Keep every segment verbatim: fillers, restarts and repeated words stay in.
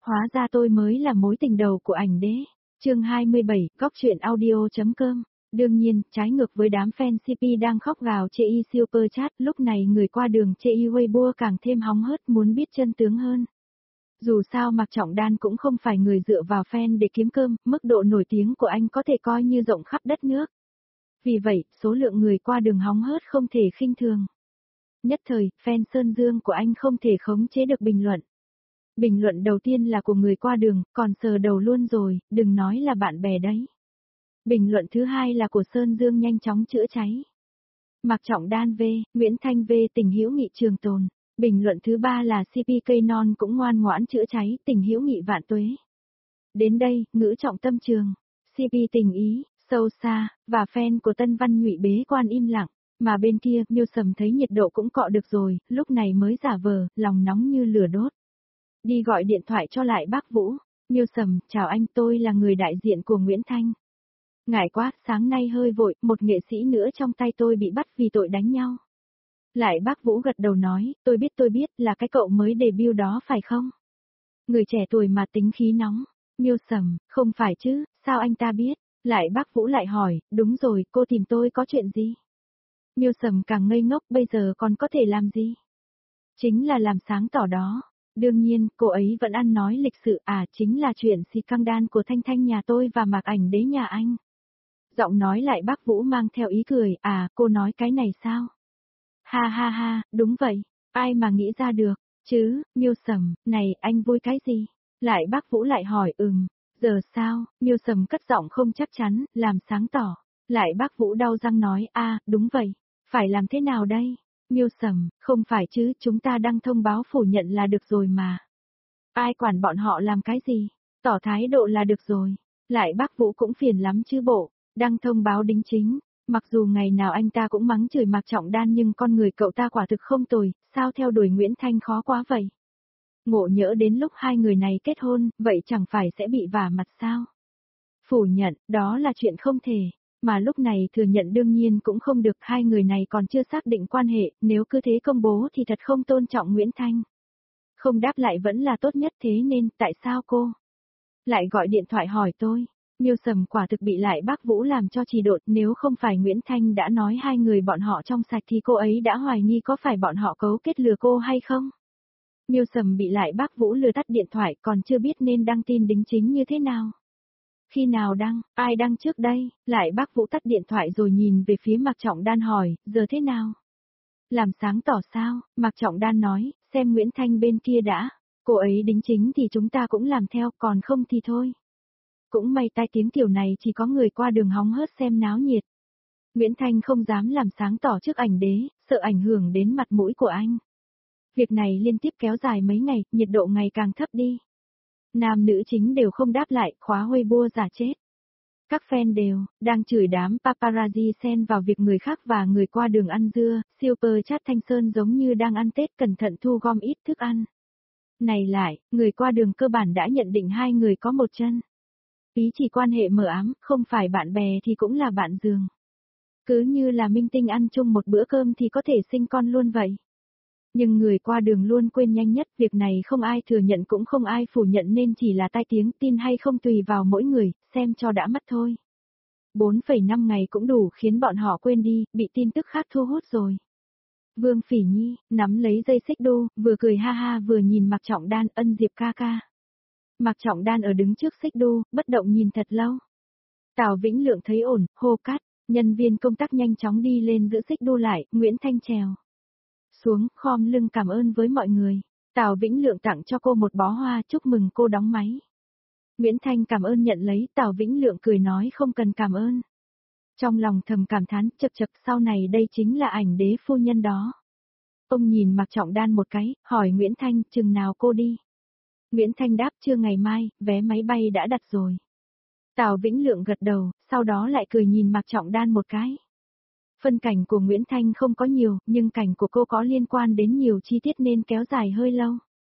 Hóa ra tôi mới là mối tình đầu của ảnh đế. Chương hai mươi bảy, góc truyện audio.com. Đương nhiên, trái ngược với đám fan xê pê đang khóc gào chê y super chat, lúc này người qua đường chê y Weibo càng thêm hóng hớt muốn biết chân tướng hơn. Dù sao Mạc Trọng Đan cũng không phải người dựa vào fan để kiếm cơm, mức độ nổi tiếng của anh có thể coi như rộng khắp đất nước. Vì vậy, số lượng người qua đường hóng hớt không thể khinh thường. Nhất thời, fan Sơn Dương của anh không thể khống chế được bình luận. Bình luận đầu tiên là của người qua đường, còn sờ đầu luôn rồi, đừng nói là bạn bè đấy. Bình luận thứ hai là của Sơn Dương nhanh chóng chữa cháy. Mạc Trọng Đan V, Nguyễn Thanh V tình hữu nghị trường tồn. Bình luận thứ ba là xê pê cây non cũng ngoan ngoãn chữa cháy, tình hữu nghị vạn tuế. Đến đây, ngữ trọng tâm trường, xê pê tình ý, sâu xa, và fan của Tân Văn Nhụy bế quan im lặng. Mà bên kia, Miêu Sầm thấy nhiệt độ cũng cọ được rồi, lúc này mới giả vờ, lòng nóng như lửa đốt. Đi gọi điện thoại cho lại bác Vũ. Miêu Sầm, chào anh, tôi là người đại diện của Nguyễn Thanh. Ngại quá, sáng nay hơi vội, một nghệ sĩ nữa trong tay tôi bị bắt vì tội đánh nhau. Lại bác Vũ gật đầu nói, tôi biết tôi biết, là cái cậu mới debut đó phải không? Người trẻ tuổi mà tính khí nóng. Miêu Sầm, không phải chứ, sao anh ta biết? Lại bác Vũ lại hỏi, đúng rồi, cô tìm tôi có chuyện gì? Miêu Sầm càng ngây ngốc, bây giờ còn có thể làm gì? Chính là làm sáng tỏ đó. Đương nhiên, cô ấy vẫn ăn nói lịch sự, à chính là chuyện xì căng đan của Thanh Thanh nhà tôi và Mạc Ảnh Đế nhà anh. Giọng nói lại bác Vũ mang theo ý cười, à, cô nói cái này sao? Ha ha ha, đúng vậy, ai mà nghĩ ra được, chứ, Miêu Sầm, này, anh vui cái gì? Lại bác Vũ lại hỏi, ừm, giờ sao? Miêu Sầm cất giọng không chắc chắn, làm sáng tỏ. Lại bác Vũ đau răng nói, a, đúng vậy, phải làm thế nào đây? Miêu Sầm, không phải chứ, chúng ta đăng thông báo phủ nhận là được rồi mà. Ai quản bọn họ làm cái gì? Tỏ thái độ là được rồi. Lại bác Vũ cũng phiền lắm chứ bộ, đăng thông báo đính chính. Mặc dù ngày nào anh ta cũng mắng chửi Mạc Trọng Đan nhưng con người cậu ta quả thực không tồi, sao theo đuổi Nguyễn Thanh khó quá vậy? Ngộ nhỡ đến lúc hai người này kết hôn, vậy chẳng phải sẽ bị vả mặt sao? Phủ nhận, đó là chuyện không thể. Mà lúc này thừa nhận đương nhiên cũng không được, hai người này còn chưa xác định quan hệ, nếu cứ thế công bố thì thật không tôn trọng Nguyễn Thanh. Không đáp lại vẫn là tốt nhất, thế nên, tại sao cô lại gọi điện thoại hỏi tôi? Miêu Sầm quả thực bị lại bác Vũ làm cho trì độn, nếu không phải Nguyễn Thanh đã nói hai người bọn họ trong sạch thì cô ấy đã hoài nghi có phải bọn họ cấu kết lừa cô hay không? Miêu Sầm bị lại bác Vũ lừa tắt điện thoại, còn chưa biết nên đăng tin đính chính như thế nào. Khi nào đăng, ai đăng trước đây? Lại bác Vũ tắt điện thoại rồi nhìn về phía Mạc Trọng Đan hỏi, giờ thế nào? Làm sáng tỏ sao? Mạc Trọng Đan nói, xem Nguyễn Thanh bên kia đã. Cô ấy đính chính thì chúng ta cũng làm theo, còn không thì thôi. Cũng may tai tiếng kiểu này chỉ có người qua đường hóng hớt xem náo nhiệt. Nguyễn Thanh không dám làm sáng tỏ trước Ảnh Đế, sợ ảnh hưởng đến mặt mũi của anh. Việc này liên tiếp kéo dài mấy ngày, nhiệt độ ngày càng thấp đi. Nam nữ chính đều không đáp lại, khóa Weibo giả chết. Các fan đều đang chửi đám paparazzi xen vào việc người khác và người qua đường ăn dưa, super chat Thanh Sơn giống như đang ăn Tết cẩn thận thu gom ít thức ăn. Này lại, người qua đường cơ bản đã nhận định hai người có một chân. Ý chỉ quan hệ mờ ám, không phải bạn bè thì cũng là bạn giường. Cứ như là minh tinh ăn chung một bữa cơm thì có thể sinh con luôn vậy. Nhưng người qua đường luôn quên nhanh nhất, việc này không ai thừa nhận cũng không ai phủ nhận nên chỉ là tai tiếng, tin hay không tùy vào mỗi người, xem cho đã mắt thôi. bốn phẩy năm ngày cũng đủ khiến bọn họ quên đi, bị tin tức khác thu hút rồi. Vương Phỉ Nhi, nắm lấy dây xích đu, vừa cười ha ha vừa nhìn Mạc Trọng Đan, ân Diệp ca ca. Mạc Trọng Đan ở đứng trước xích đu, bất động nhìn thật lâu. Tào Vĩnh Lượng thấy ổn, hô cắt, nhân viên công tác nhanh chóng đi lên giữ xích đu lại, Nguyễn Thanh trèo xuống, khom lưng cảm ơn với mọi người. Tào Vĩnh Lượng tặng cho cô một bó hoa, chúc mừng cô đóng máy. Nguyễn Thanh cảm ơn nhận lấy, Tào Vĩnh Lượng cười nói không cần cảm ơn. Trong lòng thầm cảm thán, chật chật, sau này đây chính là Ảnh Đế phu nhân đó. Ông nhìn Mạc Trọng Đan một cái, hỏi Nguyễn Thanh, chừng nào cô đi? Nguyễn Thanh đáp, chưa, ngày mai, vé máy bay đã đặt rồi. Tào Vĩnh Lượng gật đầu, sau đó lại cười nhìn Mạc Trọng Đan một cái. Phân cảnh của Nguyễn Thanh không có nhiều, nhưng cảnh của cô có liên quan đến nhiều chi tiết nên kéo dài hơi lâu.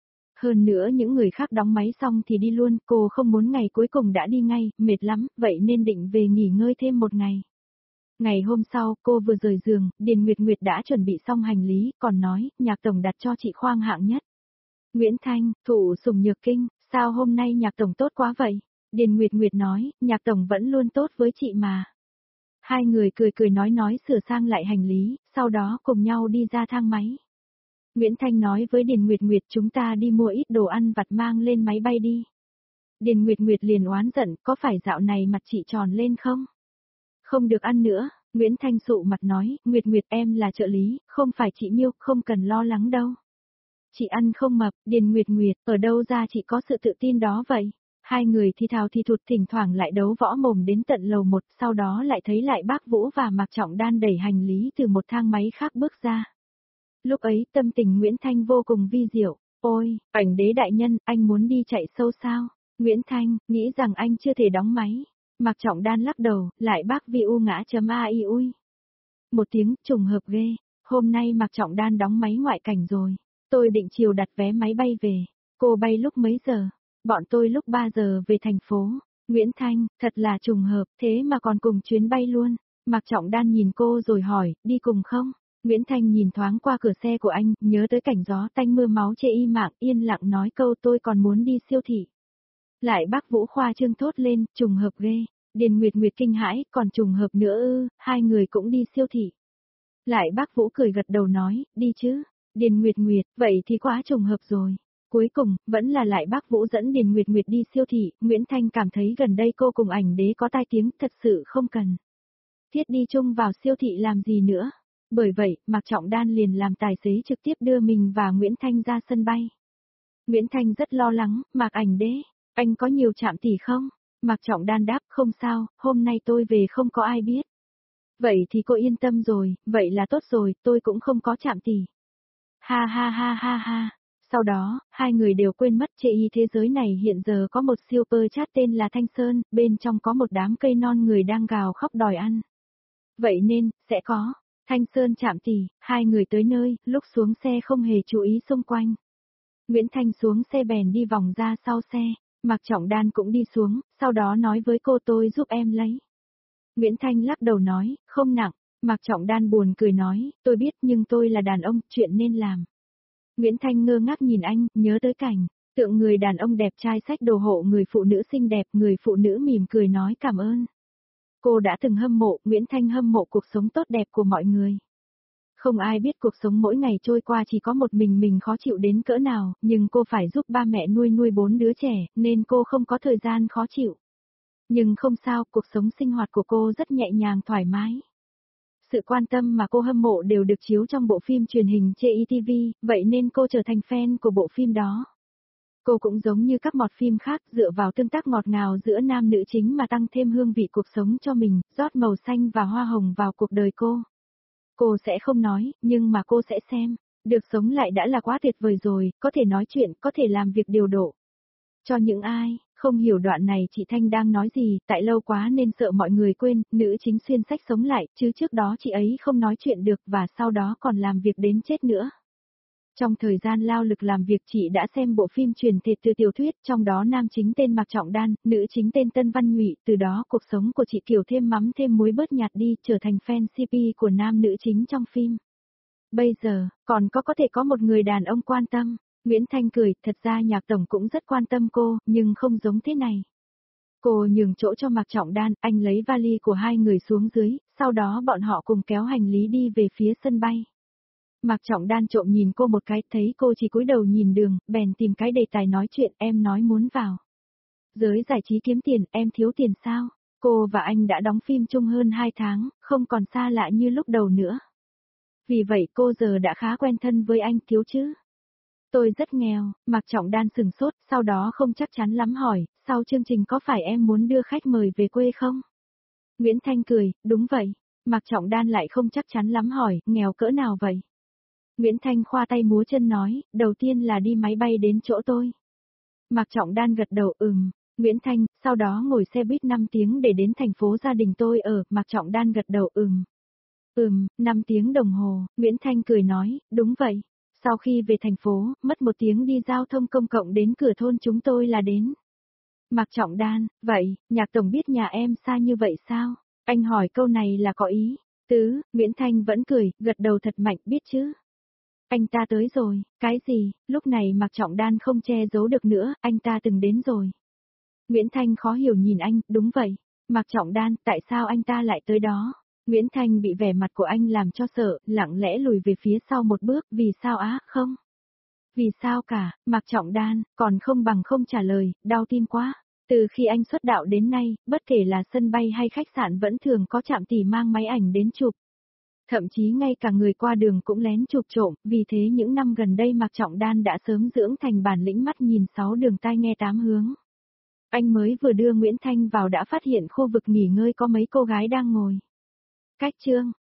Hơn nữa những người khác đóng máy xong thì đi luôn, cô không muốn ngày cuối cùng đã đi ngay, mệt lắm, vậy nên định về nghỉ ngơi thêm một ngày. Ngày hôm sau, cô vừa rời giường, Điền Nguyệt Nguyệt đã chuẩn bị xong hành lý, còn nói, nhạc tổng đặt cho chị khoang hạng nhất. Nguyễn Thanh, thụ sủng nhược kinh, Sao hôm nay Nhạc Tổng tốt quá vậy? Điền Nguyệt Nguyệt nói, Nhạc Tổng vẫn luôn tốt với chị mà. Hai người cười cười nói nói sửa sang lại hành lý, sau đó cùng nhau đi ra thang máy. Nguyễn Thanh nói với Điền Nguyệt Nguyệt chúng ta đi mua ít đồ ăn vặt mang lên máy bay đi. Điền Nguyệt Nguyệt liền oán giận, có phải dạo này mặt chị tròn lên không? Không được ăn nữa, Nguyễn Thanh sụ mặt nói, Nguyệt Nguyệt em là trợ lý, không phải chị Miêu, không cần lo lắng đâu. Chị ăn không mập, Điền Nguyệt Nguyệt, ở đâu ra chị có sự tự tin đó vậy? Hai người thì thào thì thụt thỉnh thoảng lại đấu võ mồm đến tận lầu một, sau đó lại thấy lại bác Vũ và Mạc Trọng Đan đẩy hành lý từ một thang máy khác bước ra. Lúc ấy tâm tình Nguyễn Thanh vô cùng vi diệu, ôi, ảnh đế đại nhân, anh muốn đi chạy sâu sao? Nguyễn Thanh, nghĩ rằng anh chưa thể đóng máy. Mạc Trọng Đan lắc đầu, lại bác vi u ngã chấm a i ui. Một tiếng, trùng hợp ghê, hôm nay Mạc Trọng Đan đóng máy ngoại cảnh rồi. Tôi định chiều đặt vé máy bay về. Cô bay lúc mấy giờ? Bọn tôi lúc ba giờ về thành phố. Nguyễn Thanh, thật là trùng hợp, thế mà còn cùng chuyến bay luôn. Mạc Trọng Đan nhìn cô rồi hỏi, đi cùng không? Nguyễn Thanh nhìn thoáng qua cửa xe của anh, nhớ tới cảnh gió tanh mưa máu chê y mạng, yên lặng nói câu tôi còn muốn đi siêu thị. Lại bác Vũ khoa trương thốt lên, trùng hợp ghê. Điền Nguyệt Nguyệt kinh hãi, còn trùng hợp nữa ư, hai người cũng đi siêu thị. Lại bác Vũ cười gật đầu nói, đi chứ. Điền Nguyệt Nguyệt, vậy thì quá trùng hợp rồi. Cuối cùng, vẫn là lại bác Vũ dẫn Điền Nguyệt Nguyệt đi siêu thị, Nguyễn Thanh cảm thấy gần đây cô cùng ảnh đế có tai tiếng, thật sự không cần. Thiết đi chung vào siêu thị làm gì nữa. Bởi vậy, Mạc Trọng Đan liền làm tài xế trực tiếp đưa mình và Nguyễn Thanh ra sân bay. Nguyễn Thanh rất lo lắng, Mạc ảnh đế, anh có nhiều chạm tỷ không? Mạc Trọng Đan đáp, không sao, hôm nay tôi về không có ai biết. Vậy thì cô yên tâm rồi, vậy là tốt rồi, tôi cũng không có chạm tỷ. Ha ha ha ha ha. Sau đó, hai người đều quên mất chê y thế giới này hiện giờ có một super chat tên là Thanh Sơn, bên trong có một đám cây non người đang gào khóc đòi ăn. Vậy nên, sẽ có. Thanh Sơn chạm tỷ, hai người tới nơi, lúc xuống xe không hề chú ý xung quanh. Nguyễn Thanh xuống xe bèn đi vòng ra sau xe, Mạc Trọng Đan cũng đi xuống, sau đó nói với cô tôi giúp em lấy. Nguyễn Thanh lắc đầu nói, không nặng, Mạc Trọng Đan buồn cười nói, tôi biết nhưng tôi là đàn ông, chuyện nên làm. Nguyễn Thanh ngơ ngác nhìn anh, nhớ tới cảnh, tượng người đàn ông đẹp trai xách đồ hộ người phụ nữ xinh đẹp, người phụ nữ mỉm cười nói cảm ơn. Cô đã từng hâm mộ, Nguyễn Thanh hâm mộ cuộc sống tốt đẹp của mọi người. Không ai biết cuộc sống mỗi ngày trôi qua chỉ có một mình mình khó chịu đến cỡ nào, nhưng cô phải giúp ba mẹ nuôi nuôi bốn đứa trẻ, nên cô không có thời gian khó chịu. Nhưng không sao, cuộc sống sinh hoạt của cô rất nhẹ nhàng thoải mái. Sự quan tâm mà cô hâm mộ đều được chiếu trong bộ phim truyền hình trên i tê vê, vậy nên cô trở thành fan của bộ phim đó. Cô cũng giống như các mọt phim khác dựa vào tương tác ngọt ngào giữa nam nữ chính mà tăng thêm hương vị cuộc sống cho mình, rót màu xanh và hoa hồng vào cuộc đời cô. Cô sẽ không nói, nhưng mà cô sẽ xem. Được sống lại đã là quá tuyệt vời rồi, có thể nói chuyện, có thể làm việc điều độ. Cho những ai không hiểu đoạn này chị Thanh đang nói gì, tại lâu quá nên sợ mọi người quên, nữ chính xuyên sách sống lại, chứ trước đó chị ấy không nói chuyện được và sau đó còn làm việc đến chết nữa. Trong thời gian lao lực làm việc chị đã xem bộ phim truyền thể từ tiểu thuyết, trong đó nam chính tên Mạc Trọng Đan, nữ chính tên Tân Văn Nhụy, từ đó cuộc sống của chị kiểu thêm mắm thêm muối bớt nhạt đi, trở thành fan xê pê của nam nữ chính trong phim. Bây giờ, còn có có thể có một người đàn ông quan tâm. Nguyễn Thanh cười, thật ra Nhạc Tổng cũng rất quan tâm cô, nhưng không giống thế này. Cô nhường chỗ cho Mạc Trọng Đan, anh lấy vali của hai người xuống dưới, sau đó bọn họ cùng kéo hành lý đi về phía sân bay. Mạc Trọng Đan trộm nhìn cô một cái, thấy cô chỉ cúi đầu nhìn đường, bèn tìm cái đề tài nói chuyện, em nói muốn vào. Giới giải trí kiếm tiền, em thiếu tiền sao? Cô và anh đã đóng phim chung hơn hai tháng, không còn xa lạ như lúc đầu nữa. Vì vậy cô giờ đã khá quen thân với anh, thiếu chứ? Tôi rất nghèo, Mạc Trọng Đan sừng sốt, sau đó không chắc chắn lắm hỏi, sau chương trình có phải em muốn đưa khách mời về quê không? Nguyễn Thanh cười, đúng vậy. Mạc Trọng Đan lại không chắc chắn lắm hỏi, nghèo cỡ nào vậy? Nguyễn Thanh khoa tay múa chân nói, đầu tiên là đi máy bay đến chỗ tôi. Mạc Trọng Đan gật đầu ừm. Nguyễn Thanh, sau đó ngồi xe buýt năm tiếng để đến thành phố gia đình tôi ở, Mạc Trọng Đan gật đầu ừm. Ừm, năm tiếng đồng hồ, Nguyễn Thanh cười nói, đúng vậy. Sau khi về thành phố, mất một tiếng đi giao thông công cộng đến cửa thôn chúng tôi là đến. Mạc Trọng Đan, vậy, Nhạc Tổng biết nhà em xa như vậy sao? Anh hỏi câu này là có ý. Tứ, Nguyễn Thanh vẫn cười, gật đầu thật mạnh, biết chứ. Anh ta tới rồi, cái gì, lúc này Mạc Trọng Đan không che giấu được nữa, anh ta từng đến rồi. Nguyễn Thanh khó hiểu nhìn anh, đúng vậy. Mạc Trọng Đan, tại sao anh ta lại tới đó? Nguyễn Thanh bị vẻ mặt của anh làm cho sợ, lặng lẽ lùi về phía sau một bước, vì sao á, không? Vì sao cả, Mạc Trọng Đan, còn không bằng không trả lời, đau tim quá. Từ khi anh xuất đạo đến nay, bất kể là sân bay hay khách sạn vẫn thường có trạm tỉ mang máy ảnh đến chụp. Thậm chí ngay cả người qua đường cũng lén chụp trộm, vì thế những năm gần đây Mạc Trọng Đan đã sớm dưỡng thành bản lĩnh mắt nhìn sáu đường tai nghe tám hướng. Anh mới vừa đưa Nguyễn Thanh vào đã phát hiện khu vực nghỉ ngơi có mấy cô gái đang ngồi. Cách chương,